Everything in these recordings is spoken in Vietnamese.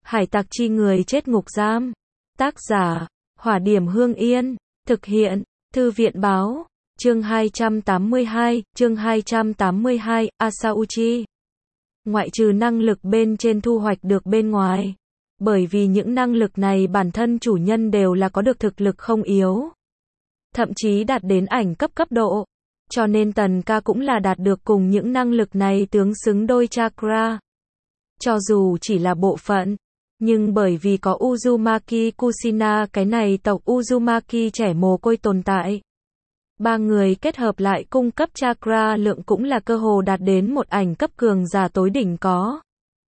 Hải tặc chi người chết ngục giam. Tác giả, Hỏa Điểm Hương Yên. Thực hiện, Thư viện Báo. Chương 282, Asauchi. Ngoại trừ năng lực bên trên thu hoạch được bên ngoài. Bởi vì những năng lực này bản thân chủ nhân đều là có được thực lực không yếu. Thậm chí đạt đến ảnh cấp độ. Cho nên Tần Ca cũng là đạt được cùng những năng lực này tướng xứng đôi chakra. Cho dù chỉ là bộ phận, nhưng bởi vì có Uzumaki Kushina cái này tộc Uzumaki trẻ mồ côi tồn tại. Ba người kết hợp lại cung cấp chakra lượng cũng là cơ hồ đạt đến một ảnh cấp cường giả tối đỉnh có.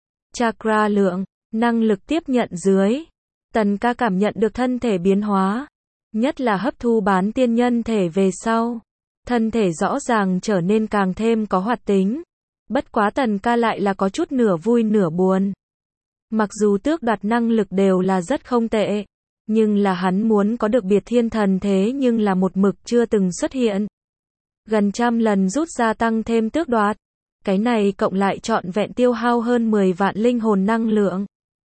Chakra lượng, năng lực tiếp nhận dưới. Tần Ca cảm nhận được thân thể biến hóa. Nhất là hấp thu bán tiên nhân thể về sau. Thân thể rõ ràng trở nên càng thêm có hoạt tính. Bất quá Tần Ca lại là có chút nửa vui nửa buồn. Mặc dù tước đoạt năng lực đều là rất không tệ. Nhưng là hắn muốn có được biệt thiên thần thế nhưng là một mực chưa từng xuất hiện. Gần trăm lần rút ra tăng thêm tước đoạt. Cái này cộng lại trọn vẹn tiêu hao hơn 10 vạn linh hồn năng lượng.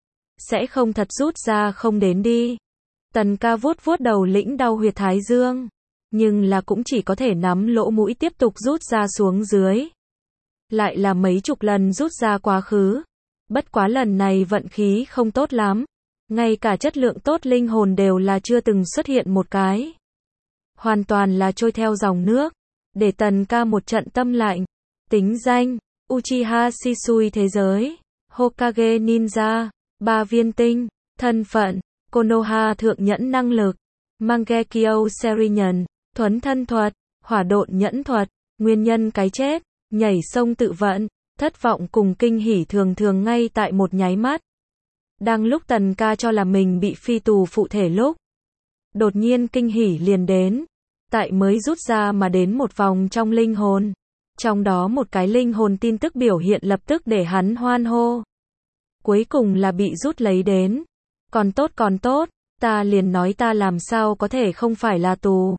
Sẽ không thật rút ra không đến đi. Tần Ca vuốt vuốt đầu lĩnh đau huyệt thái dương. Nhưng là cũng chỉ có thể nắm lỗ mũi tiếp tục rút ra xuống dưới. Lại là mấy chục lần rút ra quá khứ. Bất quá lần này vận khí không tốt lắm. Ngay cả chất lượng tốt linh hồn đều là chưa từng xuất hiện một cái. Hoàn toàn là trôi theo dòng nước. Để Tần Ca một trận tâm lạnh. Tính danh, Uchiha Shisui thế giới, Hokage Ninja, 3 viên tinh, thân phận, Konoha thượng nhẫn năng lực, Mangekyo Serinhân, thuấn thân thuật, hỏa độn nhẫn thuật, nguyên nhân cái chết, nhảy sông tự vận, thất vọng cùng kinh hỉ thường thường ngay tại một nháy mắt. Đang lúc Tần Ca cho là mình bị phi tù phụ thể lúc, đột nhiên kinh hỉ liền đến, tại mới rút ra mà đến một vòng trong linh hồn. Trong đó một cái linh hồn tin tức biểu hiện lập tức để hắn hoan hô. Cuối cùng là bị rút lấy đến. Còn tốt, ta liền nói ta làm sao có thể không phải là tù.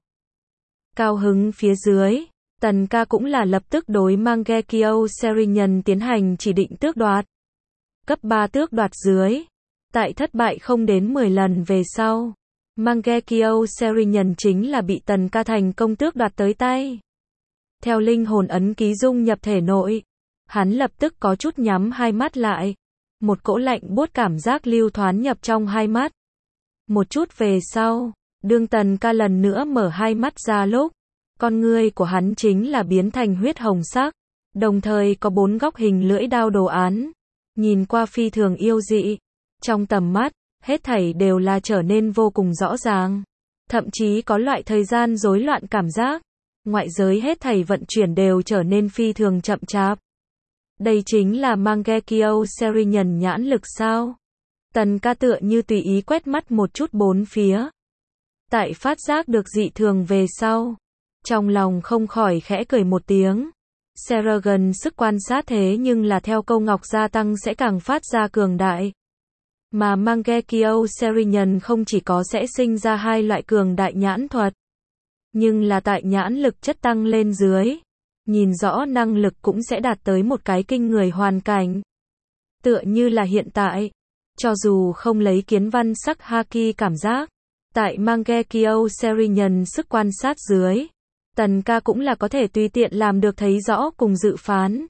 Cao hứng phía dưới, Tần Ca cũng là lập tức đối Mangekyo Serinhân tiến hành chỉ định tước đoạt. Cấp 3 tước đoạt dưới. Tại thất bại không đến 10 lần về sau. Mangekyo Serinhân chính là bị Tần Ca thành công tước đoạt tới tay. Theo linh hồn ấn ký dung nhập thể nội, hắn lập tức có chút nhắm hai mắt lại. Một cỗ lạnh buốt cảm giác lưu thoáng nhập trong hai mắt. Một chút về sau, đương Tần Ca lần nữa mở hai mắt ra lúc, con ngươi của hắn chính là biến thành huyết hồng sắc, đồng thời có 4 góc hình lưỡi đao đồ án, nhìn qua phi thường yêu dị. Trong tầm mắt, hết thảy đều là trở nên vô cùng rõ ràng, thậm chí có loại thời gian rối loạn cảm giác. Ngoại giới hết thảy vận chuyển đều trở nên phi thường chậm chạp. Đây chính là Mangekyo Serinhân nhãn lực sao? Tần Ca tựa như tùy ý quét mắt một chút bốn phía. Tại phát giác được dị thường về sau, trong lòng không khỏi khẽ cười một tiếng. Serigen sức quan sát thế nhưng là theo câu ngọc gia tăng sẽ càng phát ra cường đại. Mà Mangekyo Serinhân không chỉ có sẽ sinh ra 2 loại cường đại nhãn thuật, nhưng là tại nhãn lực chất tăng lên dưới, nhìn rõ năng lực cũng sẽ đạt tới một cái kinh người hoàn cảnh. Tựa như là hiện tại, cho dù không lấy kiến văn sắc haki cảm giác, tại Mangekyo Serinhân sức quan sát dưới, Tần Ca cũng là có thể tùy tiện làm được thấy rõ cùng dự phán.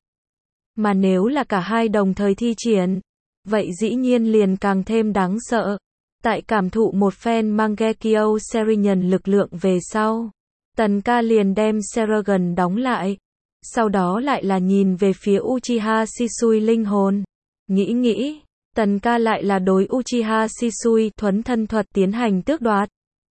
Mà nếu là cả hai đồng thời thi triển, vậy dĩ nhiên liền càng thêm đáng sợ. Tại cảm thụ một phen Mangekyo Serinhân lực lượng về sau, Tần Ca liền đem Serigen đóng lại. Sau đó lại là nhìn về phía Uchiha Shisui linh hồn. Nghĩ, Tần Ca lại là đối Uchiha Shisui thuấn thân thuật tiến hành tước đoạt.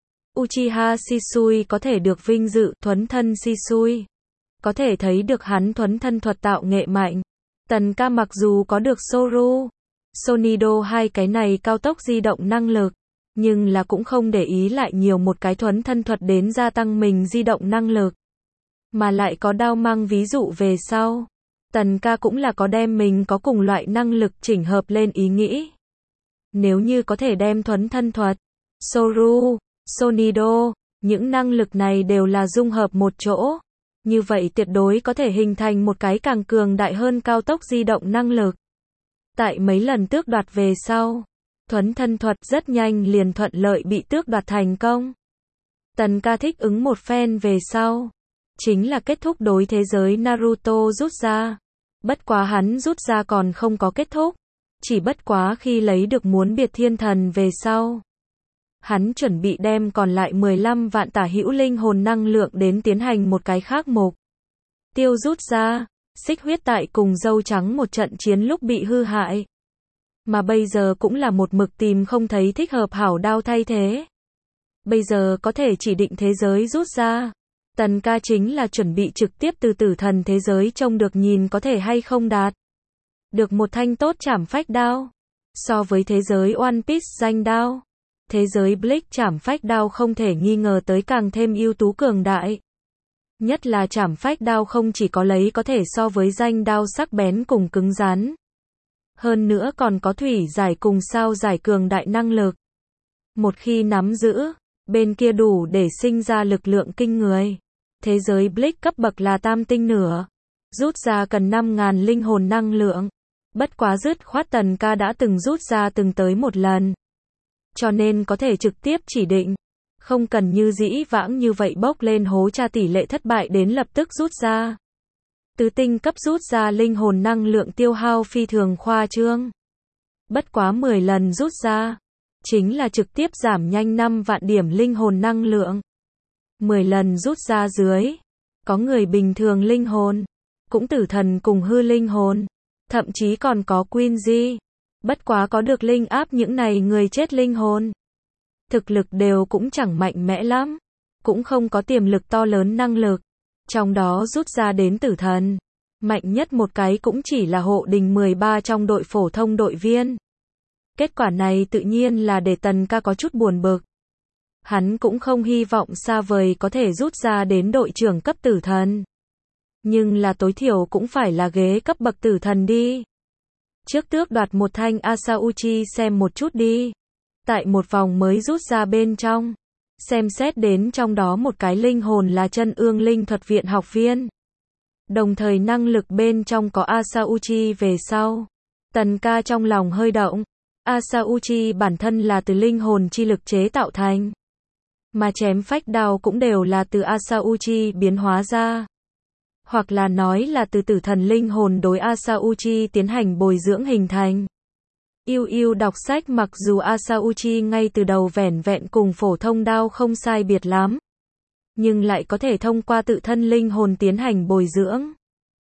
Uchiha Shisui có thể được vinh dự thuấn thân Shisui. Có thể thấy được hắn thuấn thân thuật tạo nghệ mạnh. Tần Ca mặc dù có được Soru, Sonido hai cái này cao tốc di động năng lực, nhưng là cũng không để ý lại nhiều một cái thuấn thân thuật đến gia tăng mình di động năng lực. Mà lại có đao mang ví dụ về sau. Tần Ca cũng là có đem mình có cùng loại năng lực chỉnh hợp lên ý nghĩ. Nếu như có thể đem thuấn thân thuật, Soru, Sonido, những năng lực này đều là dung hợp một chỗ. Như vậy tuyệt đối có thể hình thành một cái càng cường đại hơn cao tốc di động năng lực. Tại mấy lần tước đoạt về sau, Thuấn thân thuật rất nhanh liền thuận lợi bị tước đoạt thành công. Tần ca thích ứng một phen về sau, chính là kết thúc đối thế giới Naruto rút ra. Bất quá hắn rút ra còn không có kết thúc, chỉ bất quá khi lấy được muốn biệt thiên thần về sau. Hắn chuẩn bị đem còn lại 15 vạn tả hữu linh hồn năng lượng đến tiến hành một cái khác mục tiêu rút ra. Xích huyết tại cùng dâu trắng một trận chiến lúc bị hư hại, mà bây giờ cũng là một mực tìm không thấy thích hợp hảo đao thay thế. Bây giờ có thể chỉ định thế giới rút ra. Tần ca chính là chuẩn bị trực tiếp từ tử thần thế giới trông được nhìn có thể hay không đạt được một thanh tốt trảm phách đao. So với thế giới One Piece danh đao, thế giới Bleach trảm phách đao không thể nghi ngờ tới càng thêm ưu tú cường đại. Nhất là trảm phách đao không chỉ có lấy có thể so với danh đao sắc bén cùng cứng rắn, hơn nữa còn có thủy giải cùng sao giải cường đại năng lực. Một khi nắm giữ, bên kia đủ để sinh ra lực lượng kinh người. Thế giới Bleach cấp bậc là tam tinh nửa, rút ra cần 5.000 linh hồn năng lượng. Bất quá dứt khoát Tần ca đã từng rút ra từng tới một lần, cho nên có thể trực tiếp chỉ định, không cần như dĩ vãng như vậy bốc lên hố tra tỷ lệ thất bại đến lập tức rút ra. Tứ tinh cấp rút ra linh hồn năng lượng tiêu hao phi thường khoa trương. Bất quá 10 lần rút ra, chính là trực tiếp giảm nhanh 5 vạn điểm linh hồn năng lượng. 10 lần rút ra dưới, có người bình thường linh hồn, cũng tử thần cùng hư linh hồn, thậm chí còn có Queen Di. Bất quá có được linh áp những này người chết linh hồn, thực lực đều cũng chẳng mạnh mẽ lắm, cũng không có tiềm lực to lớn năng lực. Trong đó rút ra đến tử thần, mạnh nhất một cái cũng chỉ là hộ đình 13 trong đội phổ thông đội viên. Kết quả này tự nhiên là để Tần ca có chút buồn bực. Hắn cũng không hy vọng xa vời có thể rút ra đến đội trưởng cấp tử thần. Nhưng là tối thiểu cũng phải là ghế cấp bậc tử thần đi. Trước tước đoạt một thanh Asauchi xem một chút đi. Tại một vòng mới rút ra bên trong, xem xét đến trong đó một cái linh hồn là chân ương linh thuật viện học viên. Đồng thời năng lực bên trong có Asauchi về sau. Tần ca trong lòng hơi động. Asauchi bản thân là từ linh hồn chi lực chế tạo thành, mà chém phách đao cũng đều là từ Asauchi biến hóa ra. Hoặc là nói là từ tử thần linh hồn đối Asauchi tiến hành bồi dưỡng hình thành. Yêu đọc sách mặc dù Asauchi ngay từ đầu vẻn vẹn cùng phổ thông đao không sai biệt lắm, nhưng lại có thể thông qua tự thân linh hồn tiến hành bồi dưỡng.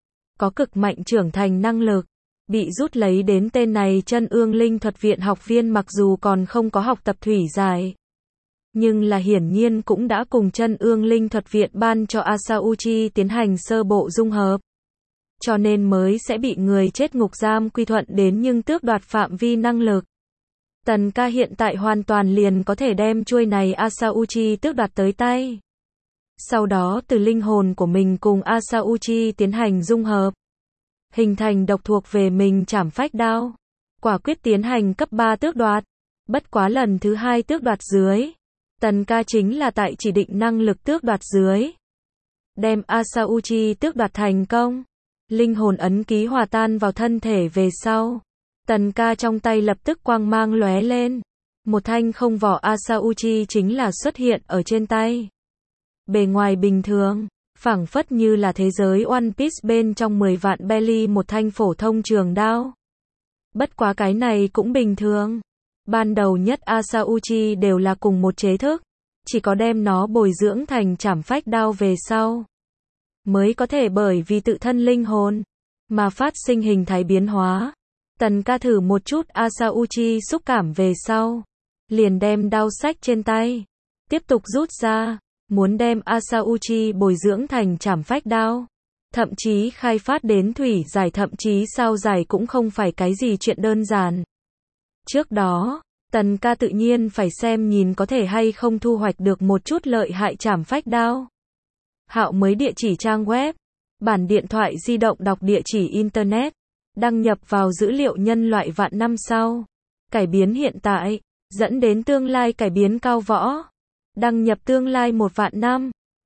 Có cực mạnh trưởng thành năng lực. Bị rút lấy đến tên này chân ương linh thuật viện học viên mặc dù còn không có học tập thủy giải, nhưng là hiển nhiên cũng đã cùng chân ương linh thuật viện ban cho Asauchi tiến hành sơ bộ dung hợp. Cho nên mới sẽ bị người chết ngục giam quy thuận đến nhưng tước đoạt phạm vi năng lực. Tần ca hiện tại hoàn toàn liền có thể đem chuôi này Asauchi tước đoạt tới tay. Sau đó từ linh hồn của mình cùng Asauchi tiến hành dung hợp, hình thành độc thuộc về mình trảm phách đao. Quả quyết tiến hành cấp 3 tước đoạt. Bất quá lần thứ 2 tước đoạt dưới, Tần ca chính là tại chỉ định năng lực tước đoạt dưới, đem Asauchi tước đoạt thành công. Linh hồn ấn ký hòa tan vào thân thể về sau, Tần ca trong tay lập tức quang mang lóe lên. Một thanh không vỏ Asauchi chính là xuất hiện ở trên tay. Bề ngoài bình thường, phảng phất như là thế giới One Piece bên trong 10 vạn belly một thanh phổ thông trường đao. Bất quá cái này cũng bình thường. Ban đầu nhất Asauchi đều là cùng một chế thức, chỉ có đem nó bồi dưỡng thành trảm phách đao về sau, mới có thể bởi vì tự thân linh hồn mà phát sinh hình thái biến hóa. Tần ca thử một chút Asauchi xúc cảm về sau, liền đem đao sách trên tay, tiếp tục rút ra, muốn đem Asauchi bồi dưỡng thành trảm phách đao. Thậm chí khai phát đến thủy giải thậm chí sao giải cũng không phải cái gì chuyện đơn giản. Trước đó, Tần ca tự nhiên phải xem nhìn có thể hay không thu hoạch được một chút lợi hại trảm phách đao. Hạo mới địa chỉ trang web, bản điện thoại di động đọc địa chỉ internet, đăng nhập vào dữ liệu nhân loại vạn năm sau, cải biến hiện tại, dẫn đến tương lai cải biến cao võ, đăng nhập tương lai 1 vạn năm.